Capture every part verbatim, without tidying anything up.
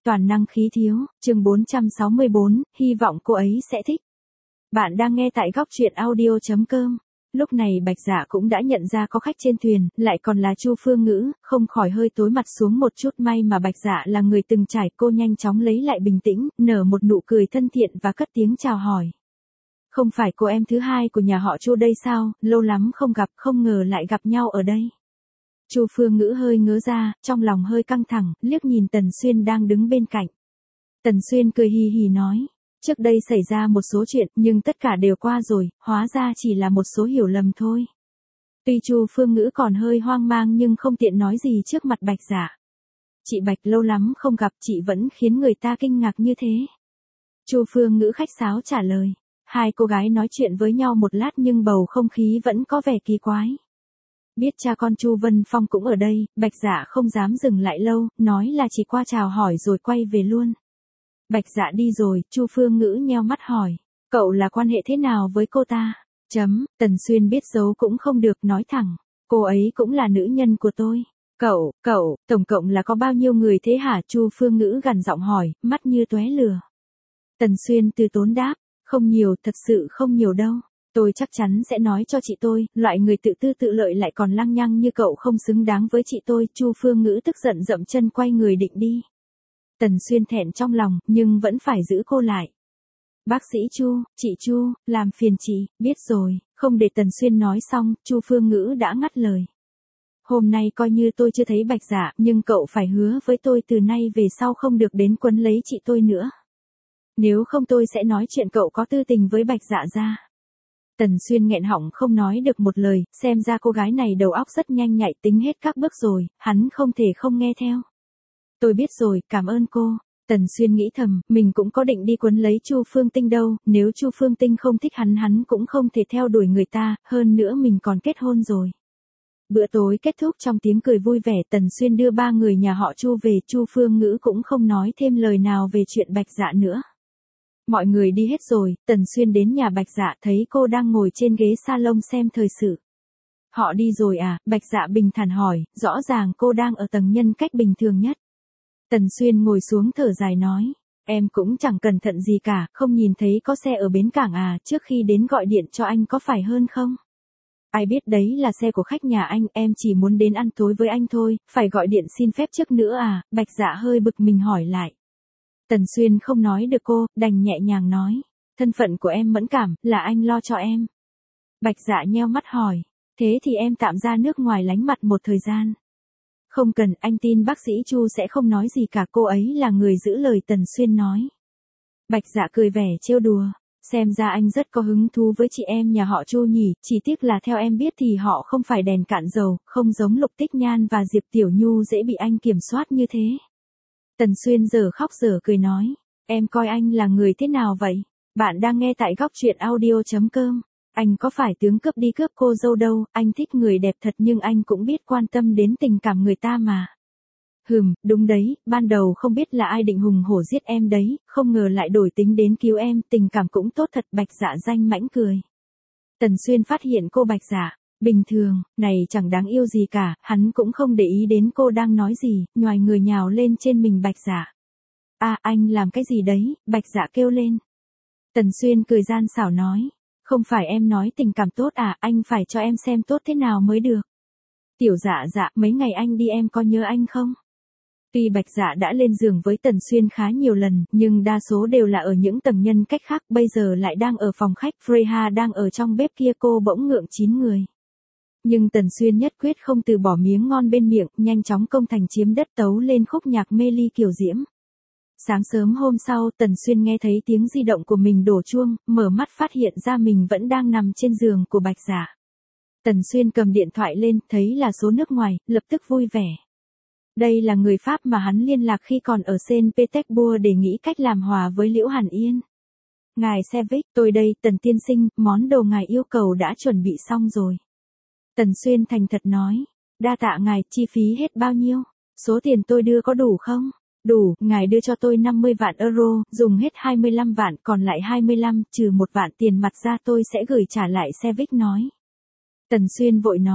toàn năng khí thiếu, chương bốn trăm sáu mươi bốn, hy vọng cô ấy sẽ thích. Bạn đang nghe tại góc truyện audio.com. Lúc này Bạch Dạ cũng đã nhận ra có khách trên thuyền, lại còn là Chu Phương Ngữ, không khỏi hơi tối mặt xuống một chút. May mà Bạch Dạ là người từng trải, cô nhanh chóng lấy lại bình tĩnh, nở một nụ cười thân thiện và cất tiếng chào hỏi. Không phải cô em thứ hai của nhà họ Chu đây sao, lâu lắm không gặp, không ngờ lại gặp nhau ở đây. Chu Phương Ngữ hơi ngớ ra, trong lòng hơi căng thẳng, liếc nhìn Tần Xuyên đang đứng bên cạnh. Tần Xuyên cười hì hì nói, trước đây xảy ra một số chuyện, nhưng tất cả đều qua rồi, hóa ra chỉ là một số hiểu lầm thôi. Tuy Chu Phương Ngữ còn hơi hoang mang nhưng không tiện nói gì trước mặt Bạch Dạ. Chị Bạch lâu lắm không gặp, chị vẫn khiến người ta kinh ngạc như thế. Chu Phương Ngữ khách sáo trả lời. Hai cô gái nói chuyện với nhau một lát nhưng bầu không khí vẫn có vẻ kỳ quái. Biết cha con Chu Vân Phong cũng ở đây, Bạch Dạ không dám dừng lại lâu, nói là chỉ qua chào hỏi rồi quay về luôn. Bạch Dạ đi rồi, Chu Phương Ngữ nheo mắt hỏi, cậu là quan hệ thế nào với cô ta? Chấm, Tần Xuyên biết giấu cũng không được, nói thẳng, cô ấy cũng là nữ nhân của tôi. Cậu, cậu, tổng cộng là có bao nhiêu người thế hả? Chu Phương Ngữ gằn giọng hỏi, mắt như tóe lửa. Tần Xuyên từ tốn đáp, không nhiều, thật sự không nhiều đâu. Tôi chắc chắn sẽ nói cho chị tôi, loại người tự tư tự lợi lại còn lăng nhăng như cậu không xứng đáng với chị tôi. Chu Phương Ngữ tức giận dậm chân quay người định đi. Tần Xuyên thẹn trong lòng, nhưng vẫn phải giữ cô lại. Bác sĩ Chu, chị Chu, làm phiền chị, biết rồi, không để Tần Xuyên nói xong, Chu Phương Ngữ đã ngắt lời. Hôm nay coi như tôi chưa thấy Bạch Dạ, nhưng cậu phải hứa với tôi từ nay về sau không được đến quấn lấy chị tôi nữa. Nếu không tôi sẽ nói chuyện cậu có tư tình với Bạch Dạ ra. Tần Xuyên nghẹn họng không nói được một lời, xem ra cô gái này đầu óc rất nhanh nhạy, tính hết các bước rồi, hắn không thể không nghe theo. Tôi biết rồi, cảm ơn cô. Tần Xuyên nghĩ thầm, mình cũng có định đi quấn lấy Chu Phương Tinh đâu, nếu Chu Phương Tinh không thích hắn hắn cũng không thể theo đuổi người ta, hơn nữa mình còn kết hôn rồi. Bữa tối kết thúc trong tiếng cười vui vẻ, Tần Xuyên đưa ba người nhà họ Chu về, Chu Phương Ngữ cũng không nói thêm lời nào về chuyện Bạch Dạ nữa. Mọi người đi hết rồi, Tần Xuyên đến nhà Bạch Dạ thấy cô đang ngồi trên ghế salon xem thời sự. Họ đi rồi à? Bạch Dạ bình thản hỏi, rõ ràng cô đang ở tầng nhân cách bình thường nhất. Tần Xuyên ngồi xuống thở dài nói, em cũng chẳng cẩn thận gì cả, không nhìn thấy có xe ở bến cảng à, trước khi đến gọi điện cho anh có phải hơn không? Ai biết đấy là xe của khách nhà anh, em chỉ muốn đến ăn tối với anh thôi, phải gọi điện xin phép trước nữa à? Bạch Dạ hơi bực mình hỏi lại. Tần Xuyên không nói được cô, đành nhẹ nhàng nói, thân phận của em mẫn cảm, là anh lo cho em. Bạch Dạ nheo mắt hỏi, thế thì em tạm ra nước ngoài lánh mặt một thời gian. Không cần, anh tin bác sĩ Chu sẽ không nói gì cả, cô ấy là người giữ lời, Tần Xuyên nói. Bạch Dạ cười vẻ trêu đùa, xem ra anh rất có hứng thú với chị em nhà họ Chu nhỉ, chỉ tiếc là theo em biết thì họ không phải đèn cạn dầu, không giống Lục Tích Nhan và Diệp Tiểu Nhu dễ bị anh kiểm soát như thế. Tần Xuyên giờ khóc giờ cười nói, em coi anh là người thế nào vậy? Bạn đang nghe tại góc truyện audio.com. Anh có phải tướng cướp đi cướp cô dâu đâu, anh thích người đẹp thật nhưng anh cũng biết quan tâm đến tình cảm người ta mà. Hừm, đúng đấy, ban đầu không biết là ai định hùng hổ giết em đấy, không ngờ lại đổi tính đến cứu em, tình cảm cũng tốt thật. Bạch Dạ danh mãnh cười. Tần Xuyên phát hiện cô Bạch Dạ, bình thường, này chẳng đáng yêu gì cả, hắn cũng không để ý đến cô đang nói gì, nhoài người nhào lên trên mình Bạch Dạ. À, anh làm cái gì đấy? Bạch Dạ kêu lên. Tần Xuyên cười gian xảo nói, không phải em nói tình cảm tốt à, anh phải cho em xem tốt thế nào mới được. Tiểu Dạ dạ, mấy ngày anh đi em có nhớ anh không? Tuy Bạch Dạ đã lên giường với Tần Xuyên khá nhiều lần, nhưng đa số đều là ở những tầng nhân cách khác, bây giờ lại đang ở phòng khách, Freya đang ở trong bếp kia, cô bỗng ngượng chín người. Nhưng Tần Xuyên nhất quyết không từ bỏ miếng ngon bên miệng, nhanh chóng công thành chiếm đất tấu lên khúc nhạc mê ly kiều diễm. Sáng sớm hôm sau, Tần Xuyên nghe thấy tiếng di động của mình đổ chuông, mở mắt phát hiện ra mình vẫn đang nằm trên giường của Bạch Dạ. Tần Xuyên cầm điện thoại lên, thấy là số nước ngoài, lập tức vui vẻ. Đây là người Pháp mà hắn liên lạc khi còn ở Saint Petersburg để nghĩ cách làm hòa với Liễu Hàn Yên. Ngài Sevich, tôi đây, Tần tiên sinh, món đồ ngài yêu cầu đã chuẩn bị xong rồi. Tần Xuyên thành thật nói, đa tạ ngài, chi phí hết bao nhiêu? Số tiền tôi đưa có đủ không? Đủ, ngài đưa cho tôi năm mươi vạn euro, dùng hết hai mươi lăm vạn, còn lại hai mươi lăm, trừ một vạn tiền mặt ra tôi sẽ gửi trả lại, Sevich nói. Tần Xuyên vội nói,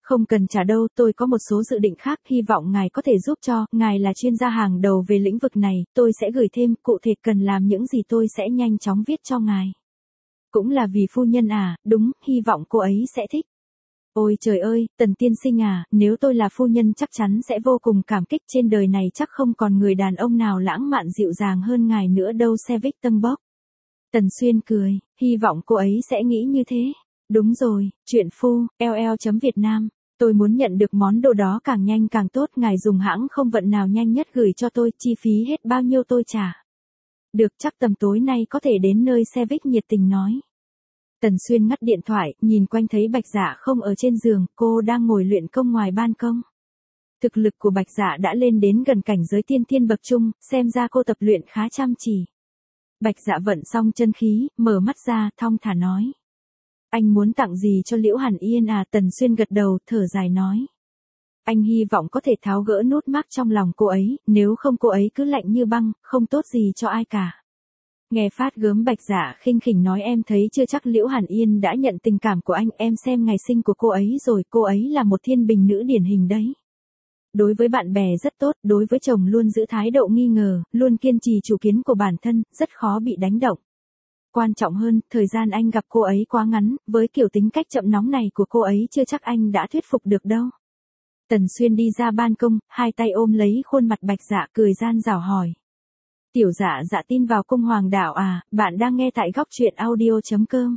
Không cần trả đâu, tôi có một số dự định khác, hy vọng ngài có thể giúp cho, ngài là chuyên gia hàng đầu về lĩnh vực này, tôi sẽ gửi thêm, cụ thể cần làm những gì tôi sẽ nhanh chóng viết cho ngài. Cũng là vì phu nhân à, đúng, hy vọng cô ấy sẽ thích. Ôi trời ơi, Tần tiên sinh à, nếu tôi là phu nhân chắc chắn sẽ vô cùng cảm kích, trên đời này chắc không còn người đàn ông nào lãng mạn dịu dàng hơn ngài nữa đâu Sevik Tân Bốc. Tần Xuyên cười, hy vọng cô ấy sẽ nghĩ như thế. Đúng rồi, chuyện phu, ll.Việt Nam. Tôi muốn nhận được món đồ đó càng nhanh càng tốt, ngài dùng hãng không vận nào nhanh nhất gửi cho tôi, chi phí hết bao nhiêu tôi trả. Được, chắc tầm tối nay có thể đến nơi, Sevik nhiệt tình nói. Tần Xuyên ngắt điện thoại, nhìn quanh thấy Bạch Dạ không ở trên giường, cô đang ngồi luyện công ngoài ban công. Thực lực của Bạch Dạ đã lên đến gần cảnh giới tiên thiên bậc trung, xem ra cô tập luyện khá chăm chỉ. Bạch Dạ vận xong chân khí, mở mắt ra, thong thả nói. Anh muốn tặng gì cho Liễu Hàn Yên à? Tần Xuyên gật đầu, thở dài nói. Anh hy vọng có thể tháo gỡ nút mắc trong lòng cô ấy, nếu không cô ấy cứ lạnh như băng, không tốt gì cho ai cả. Nghe phát gớm Bạch Dạ khinh khỉnh nói, em thấy chưa chắc Liễu Hàn Yên đã nhận tình cảm của anh, em xem ngày sinh của cô ấy rồi, cô ấy là một thiên bình nữ điển hình đấy. Đối với bạn bè rất tốt, đối với chồng luôn giữ thái độ nghi ngờ, luôn kiên trì chủ kiến của bản thân, rất khó bị đánh động. Quan trọng hơn, thời gian anh gặp cô ấy quá ngắn, với kiểu tính cách chậm nóng này của cô ấy chưa chắc anh đã thuyết phục được đâu. Tần Xuyên đi ra ban công, hai tay ôm lấy khuôn mặt Bạch Dạ cười gian rảo hỏi. Tiểu Dạ Dạ tin vào cung hoàng đạo à, bạn đang nghe tại góc truyện audio.com.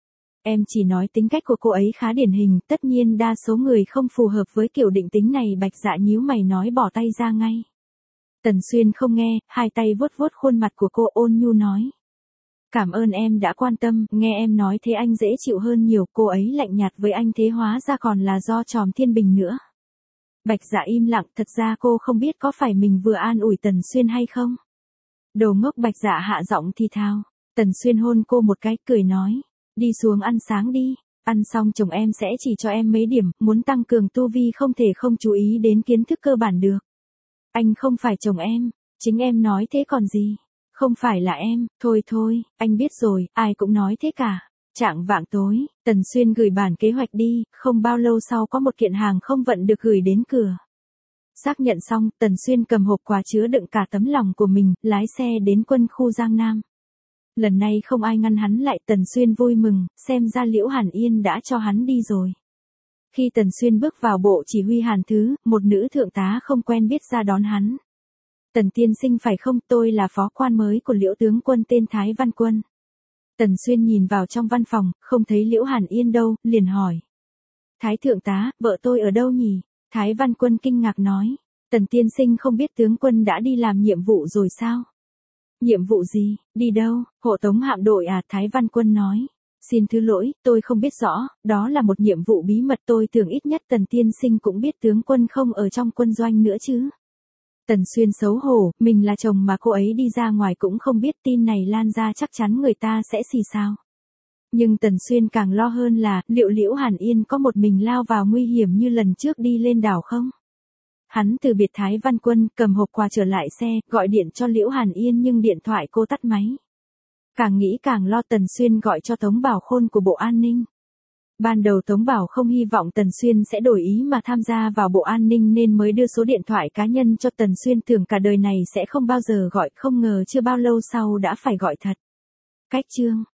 Em chỉ nói tính cách của cô ấy khá điển hình, tất nhiên đa số người không phù hợp với kiểu định tính này. Bạch Dạ nhíu mày nói, bỏ tay ra ngay. Tần Xuyên không nghe, hai tay vuốt vuốt khuôn mặt của cô, ôn nhu nói. Cảm ơn em đã quan tâm, nghe em nói thế anh dễ chịu hơn nhiều, cô ấy lạnh nhạt với anh thế hóa ra còn là do tròm thiên bình nữa. Bạch Dạ im lặng, thật ra cô không biết có phải mình vừa an ủi Tần Xuyên hay không. Đồ ngốc, Bạch Dạ hạ giọng thì thào. Tần Xuyên hôn cô một cái, cười nói. Đi xuống ăn sáng đi, ăn xong chồng em sẽ chỉ cho em mấy điểm, muốn tăng cường tu vi không thể không chú ý đến kiến thức cơ bản được. Anh không phải chồng em, chính em nói thế còn gì. Không phải là em, thôi thôi, anh biết rồi, ai cũng nói thế cả. Chạng vạng tối, Tần Xuyên gửi bản kế hoạch đi, không bao lâu sau có một kiện hàng không vận được gửi đến cửa. Xác nhận xong, Tần Xuyên cầm hộp quà chứa đựng cả tấm lòng của mình, lái xe đến quân khu Giang Nam. Lần này không ai ngăn hắn lại, Tần Xuyên vui mừng, xem ra Liễu Hàn Yên đã cho hắn đi rồi. Khi Tần Xuyên bước vào bộ chỉ huy Hàn Thứ, một nữ thượng tá không quen biết ra đón hắn. Tần tiên sinh phải không, tôi là phó quan mới của Liễu tướng quân tên Thái Văn Quân. Tần Xuyên nhìn vào trong văn phòng, không thấy Liễu Hàn Yên đâu, liền hỏi. Thái thượng tá, vợ tôi ở đâu nhỉ? Thái Văn Quân kinh ngạc nói. Tần tiên sinh không biết tướng quân đã đi làm nhiệm vụ rồi sao? Nhiệm vụ gì, đi đâu? Hộ tống hạm đội à? Thái Văn Quân nói. Xin thứ lỗi, tôi không biết rõ, đó là một nhiệm vụ bí mật, tôi tưởng ít nhất Tần tiên sinh cũng biết tướng quân không ở trong quân doanh nữa chứ. Tần Xuyên xấu hổ, mình là chồng mà cô ấy đi ra ngoài cũng không biết, tin này lan ra chắc chắn người ta sẽ xì xào. Nhưng Tần Xuyên càng lo hơn là, liệu Liễu Hàn Yên có một mình lao vào nguy hiểm như lần trước đi lên đảo không? Hắn từ biệt Thái Văn Quân, cầm hộp quà trở lại xe, gọi điện cho Liễu Hàn Yên nhưng điện thoại cô tắt máy. Càng nghĩ càng lo, Tần Xuyên gọi cho Tống Bảo Khôn của Bộ An ninh. Ban đầu Tống Bảo không hy vọng Tần Xuyên sẽ đổi ý mà tham gia vào Bộ An ninh nên mới đưa số điện thoại cá nhân cho Tần Xuyên, tưởng cả đời này sẽ không bao giờ gọi, không ngờ chưa bao lâu sau đã phải gọi thật. Cách chương